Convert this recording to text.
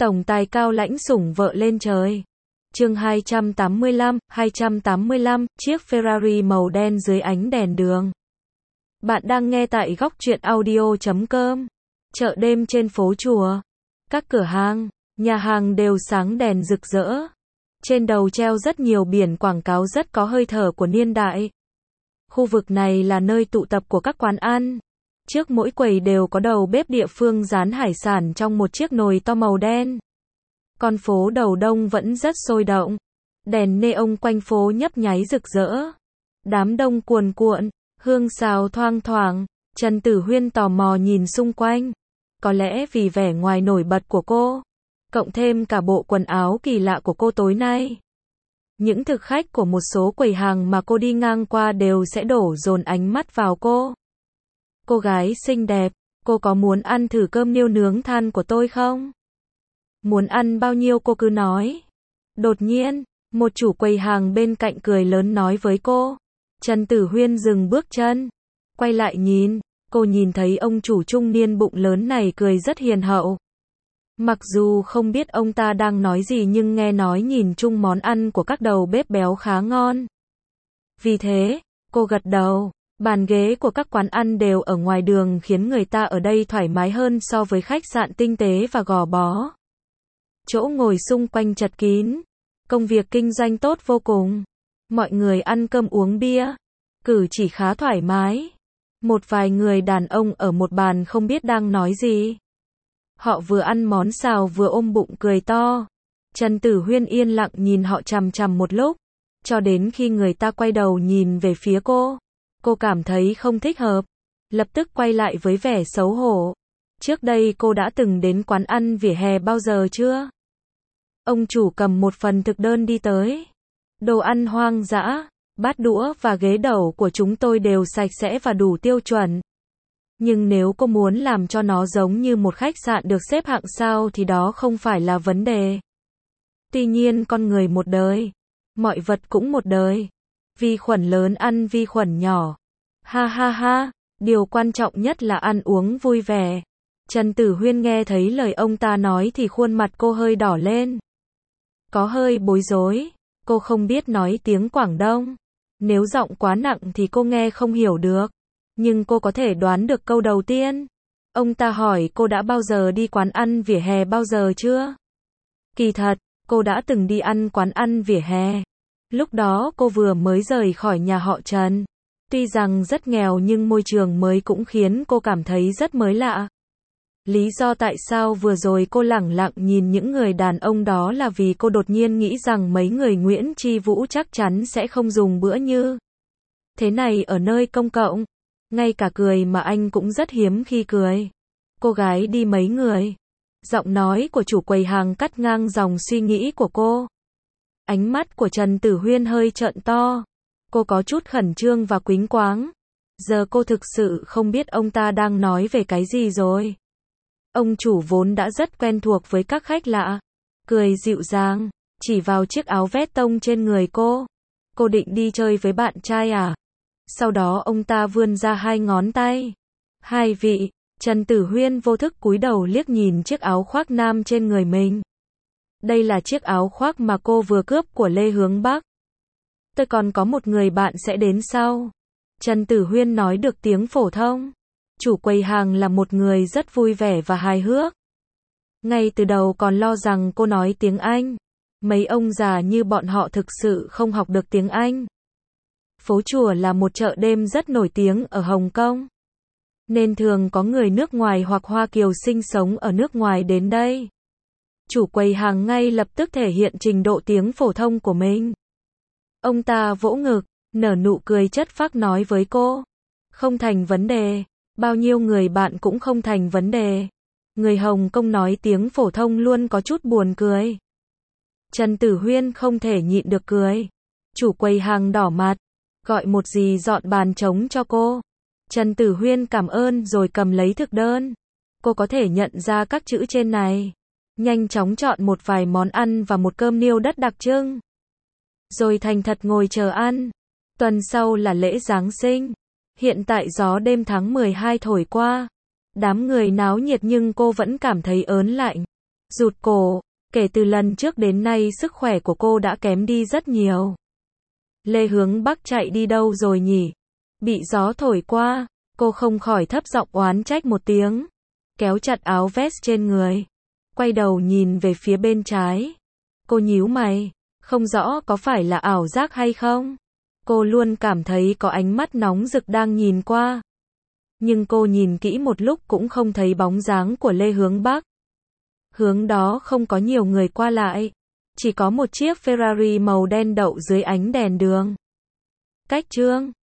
Tổng tài cao lãnh sủng vợ lên trời. Chương 285, chiếc Ferrari màu đen dưới ánh đèn đường. Bạn đang nghe tại góc truyện audio.com. Chợ đêm trên phố chùa. Các cửa hàng, nhà hàng đều sáng đèn rực rỡ. Trên đầu treo rất nhiều biển quảng cáo rất có hơi thở của niên đại. Khu vực này là nơi tụ tập của các quán ăn. Trước mỗi quầy đều có đầu bếp địa phương rán hải sản trong một chiếc nồi to màu đen. Con phố đầu đông vẫn rất sôi động. Đèn neon quanh phố nhấp nháy rực rỡ. Đám đông cuồn cuộn, hương xào thoang thoảng. Trần Tử Huyên tò mò nhìn xung quanh. Có lẽ vì vẻ ngoài nổi bật của cô, cộng thêm cả bộ quần áo kỳ lạ của cô tối nay. Những thực khách của một số quầy hàng mà cô đi ngang qua đều sẽ đổ dồn ánh mắt vào cô. Cô gái xinh đẹp, cô có muốn ăn thử cơm niêu nướng than của tôi không? Muốn ăn bao nhiêu cô cứ nói. Đột nhiên, một chủ quầy hàng bên cạnh cười lớn nói với cô. Trần Tử Huyên dừng bước chân, quay lại nhìn, cô nhìn thấy ông chủ trung niên bụng lớn này cười rất hiền hậu. Mặc dù không biết ông ta đang nói gì nhưng nghe nói nhìn chung món ăn của các đầu bếp béo khá ngon. Vì thế, cô gật đầu. Bàn ghế của các quán ăn đều ở ngoài đường khiến người ta ở đây thoải mái hơn so với khách sạn tinh tế và gò bó. Chỗ ngồi xung quanh chật kín. Công việc kinh doanh tốt vô cùng. Mọi người ăn cơm uống bia. Cử chỉ khá thoải mái. Một vài người đàn ông ở một bàn không biết đang nói gì. Họ vừa ăn món xào vừa ôm bụng cười to. Trần Tử Huyên yên lặng nhìn họ chằm chằm một lúc. Cho đến khi người ta quay đầu nhìn về phía cô. Cô cảm thấy không thích hợp. Lập tức quay lại với vẻ xấu hổ. Trước đây cô đã từng đến quán ăn vỉa hè bao giờ chưa? Ông chủ cầm một phần thực đơn đi tới. Đồ ăn hoang dã, bát đũa và ghế đẩu của chúng tôi đều sạch sẽ và đủ tiêu chuẩn. Nhưng nếu cô muốn làm cho nó giống như một khách sạn được xếp hạng sao thì đó không phải là vấn đề. Tuy nhiên con người một đời, mọi vật cũng một đời. Vi khuẩn lớn ăn vi khuẩn nhỏ. Ha ha ha, điều quan trọng nhất là ăn uống vui vẻ. Trần Tử Huyên nghe thấy lời ông ta nói thì khuôn mặt cô hơi đỏ lên. Có hơi bối rối, cô không biết nói tiếng Quảng Đông. Nếu giọng quá nặng thì cô nghe không hiểu được. Nhưng cô có thể đoán được câu đầu tiên. Ông ta hỏi cô đã bao giờ đi quán ăn vỉa hè bao giờ chưa? Kỳ thật, cô đã từng đi ăn quán ăn vỉa hè. Lúc đó cô vừa mới rời khỏi nhà họ Trần. Tuy rằng rất nghèo nhưng môi trường mới cũng khiến cô cảm thấy rất mới lạ. Lý do tại sao vừa rồi cô lẳng lặng nhìn những người đàn ông đó là vì cô đột nhiên nghĩ rằng mấy người Nguyễn Tri Vũ chắc chắn sẽ không dùng bữa như thế này ở nơi công cộng. Ngay cả cười mà anh cũng rất hiếm khi cười. Cô gái đi mấy người. Giọng nói của chủ quầy hàng cắt ngang dòng suy nghĩ của cô. Ánh mắt của Trần Tử Huyên hơi trợn to. Cô có chút khẩn trương và quýnh quáng. Giờ cô thực sự không biết ông ta đang nói về cái gì rồi. Ông chủ vốn đã rất quen thuộc với các khách lạ. Cười dịu dàng, chỉ vào chiếc áo vest tông trên người cô. Cô định đi chơi với bạn trai à? Sau đó ông ta vươn ra hai ngón tay. Hai vị, Trần Tử Huyên vô thức cúi đầu liếc nhìn chiếc áo khoác nam trên người mình. Đây là chiếc áo khoác mà cô vừa cướp của Lê Hướng Bắc. Tôi còn có một người bạn sẽ đến sau. Trần Tử Huyên nói được tiếng phổ thông. Chủ quầy hàng là một người rất vui vẻ và hài hước. Ngay từ đầu còn lo rằng cô nói tiếng Anh. Mấy ông già như bọn họ thực sự không học được tiếng Anh. Phố chùa là một chợ đêm rất nổi tiếng ở Hồng Kông. Nên thường có người nước ngoài hoặc Hoa Kiều sinh sống ở nước ngoài đến đây. Chủ quầy hàng ngay lập tức thể hiện trình độ tiếng phổ thông của mình. Ông ta vỗ ngực, nở nụ cười chất phác nói với cô. Không thành vấn đề, bao nhiêu người bạn cũng không thành vấn đề. Người Hồng Kông nói tiếng phổ thông luôn có chút buồn cười. Trần Tử Huyên không thể nhịn được cười. Chủ quầy hàng đỏ mặt, gọi một dì dọn bàn trống cho cô. Trần Tử Huyên cảm ơn rồi cầm lấy thực đơn. Cô có thể nhận ra các chữ trên này. Nhanh chóng chọn một vài món ăn và một cơm niêu đất đặc trưng. Rồi thành thật ngồi chờ ăn. Tuần sau là lễ Giáng sinh. Hiện tại gió đêm tháng 12 thổi qua. Đám người náo nhiệt nhưng cô vẫn cảm thấy ớn lạnh. Rụt cổ, kể từ lần trước đến nay sức khỏe của cô đã kém đi rất nhiều. Lê Hướng Bắc chạy đi đâu rồi nhỉ? Bị gió thổi qua, cô không khỏi thấp giọng oán trách một tiếng, kéo chặt áo vest trên người, quay đầu nhìn về phía bên trái. Cô nhíu mày, không rõ có phải là ảo giác hay không. Cô luôn cảm thấy có ánh mắt nóng rực đang nhìn qua. Nhưng cô nhìn kỹ một lúc cũng không thấy bóng dáng của Lê Hướng Bắc. Hướng đó không có nhiều người qua lại, chỉ có một chiếc Ferrari màu đen đậu dưới ánh đèn đường. Cách Trương